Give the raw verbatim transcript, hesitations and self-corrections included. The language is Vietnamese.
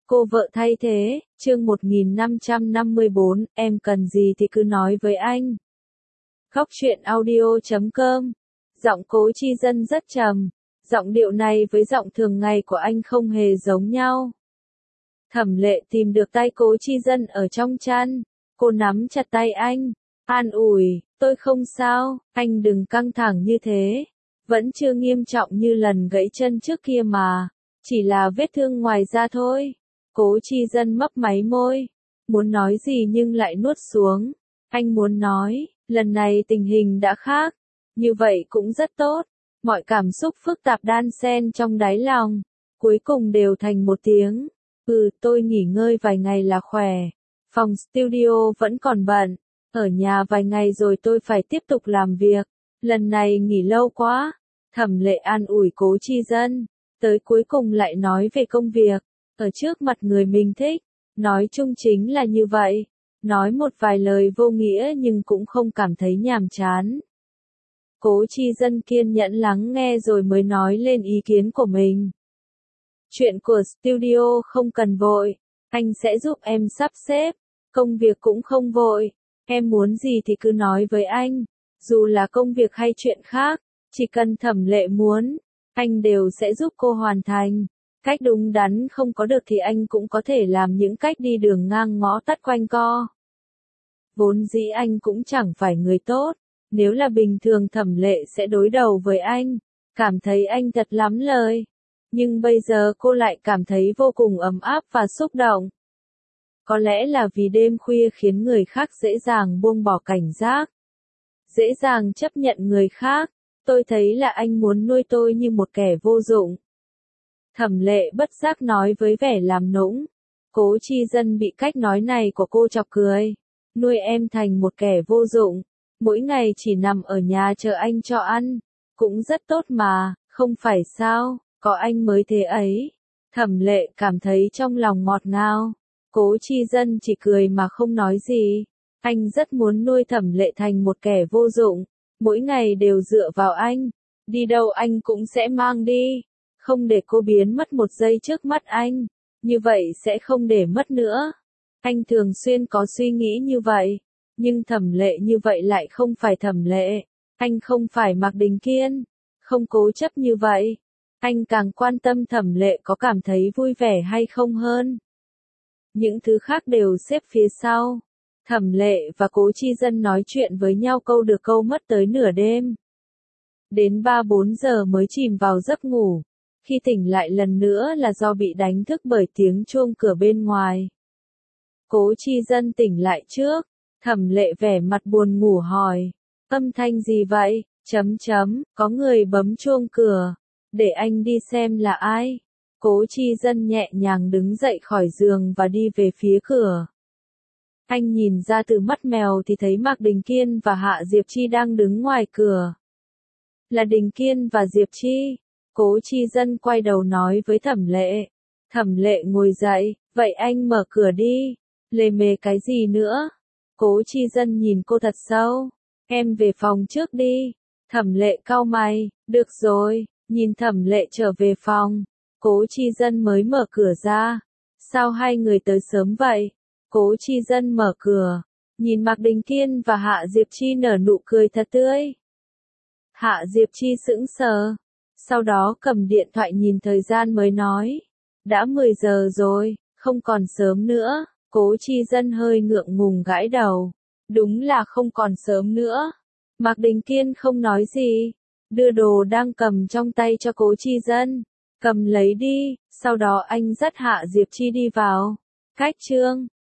Cô vợ thay thế, chương một nghìn năm trăm năm mươi bốn, em cần gì thì cứ nói với anh. Góc truyện audio chấm com. Giọng Cố Chi Dân rất trầm, giọng điệu này với giọng thường ngày của anh không hề giống nhau. Thẩm Lệ tìm được tay Cố Chi Dân ở trong chăn, cô nắm chặt tay anh, an ủi, tôi không sao, anh đừng căng thẳng như thế, vẫn chưa nghiêm trọng như lần gãy chân trước kia mà, chỉ là vết thương ngoài da thôi. Cố Chi Dân mấp máy môi, muốn nói gì nhưng lại nuốt xuống. Anh muốn nói, lần này tình hình đã khác, như vậy cũng rất tốt. Mọi cảm xúc phức tạp đan xen trong đáy lòng, cuối cùng đều thành một tiếng. Ừ, tôi nghỉ ngơi vài ngày là khỏe. Phòng studio vẫn còn bận, ở nhà vài ngày rồi tôi phải tiếp tục làm việc. Lần này nghỉ lâu quá. Thẩm Lệ an ủi Cố Chi Dân, tới cuối cùng lại nói về công việc. Ở trước mặt người mình thích, nói chung chính là như vậy, nói một vài lời vô nghĩa nhưng cũng không cảm thấy nhàm chán. Cố Chi Dân kiên nhẫn lắng nghe rồi mới nói lên ý kiến của mình. Chuyện của studio không cần vội, anh sẽ giúp em sắp xếp, công việc cũng không vội, em muốn gì thì cứ nói với anh, dù là công việc hay chuyện khác, chỉ cần Thẩm Lệ muốn, anh đều sẽ giúp cô hoàn thành. Cách đúng đắn không có được thì anh cũng có thể làm những cách đi đường ngang ngõ tắt quanh co. Vốn dĩ anh cũng chẳng phải người tốt, nếu là bình thường Thẩm Lệ sẽ đối đầu với anh, cảm thấy anh thật lắm lời. Nhưng bây giờ cô lại cảm thấy vô cùng ấm áp và xúc động. Có lẽ là vì đêm khuya khiến người khác dễ dàng buông bỏ cảnh giác, dễ dàng chấp nhận người khác, tôi thấy là anh muốn nuôi tôi như một kẻ vô dụng. Thẩm Lệ bất giác nói với vẻ làm nũng. Cố Chi Dân bị cách nói này của cô chọc cười. Nuôi em thành một kẻ vô dụng, mỗi ngày chỉ nằm ở nhà chờ anh cho ăn, cũng rất tốt mà, không phải sao, có anh mới thế ấy. Thẩm Lệ cảm thấy trong lòng ngọt ngào. Cố Chi Dân chỉ cười mà không nói gì. Anh rất muốn nuôi Thẩm Lệ thành một kẻ vô dụng, mỗi ngày đều dựa vào anh, đi đâu anh cũng sẽ mang đi. Không để cô biến mất một giây trước mắt anh, như vậy sẽ không để mất nữa. Anh thường xuyên có suy nghĩ như vậy, nhưng Thẩm Lệ như vậy lại không phải Thẩm Lệ. Anh không phải Mạc Đình Kiên, không cố chấp như vậy. Anh càng quan tâm Thẩm Lệ có cảm thấy vui vẻ hay không hơn. Những thứ khác đều xếp phía sau. Thẩm Lệ và Cố Chi Dân nói chuyện với nhau câu được câu mất tới nửa đêm. Đến ba bốn giờ mới chìm vào giấc ngủ. Khi tỉnh lại lần nữa là do bị đánh thức bởi tiếng chuông cửa bên ngoài. Cố Chi Dân tỉnh lại trước, Thẩm Lệ vẻ mặt buồn ngủ hỏi, âm thanh gì vậy, chấm chấm, có người bấm chuông cửa, để anh đi xem là ai. Cố Chi Dân nhẹ nhàng đứng dậy khỏi giường và đi về phía cửa. Anh nhìn ra từ mắt mèo thì thấy Mạc Đình Kiên và Hạ Diệp Chi đang đứng ngoài cửa. Là Đình Kiên và Diệp Chi. Cố Chi Dân quay đầu nói với Thẩm Lệ. Thẩm Lệ ngồi dậy, vậy anh mở cửa đi. Lề mề cái gì nữa? Cố Chi Dân nhìn cô thật sâu. Em về phòng trước đi. Thẩm Lệ cau mày, được rồi, nhìn Thẩm Lệ trở về phòng. Cố Chi Dân mới mở cửa ra. Sao hai người tới sớm vậy? Cố Chi Dân mở cửa, nhìn Mạc Đình Kiên và Hạ Diệp Chi nở nụ cười thật tươi. Hạ Diệp Chi sững sờ. Sau đó cầm điện thoại nhìn thời gian mới nói. Đã mười giờ rồi, không còn sớm nữa. Cố Chi Dân hơi ngượng ngùng gãi đầu. Đúng là không còn sớm nữa. Mạc Đình Kiên không nói gì. Đưa đồ đang cầm trong tay cho Cố Chi Dân. Cầm lấy đi, sau đó anh dắt Hạ Diệp Chi đi vào. Cách chương.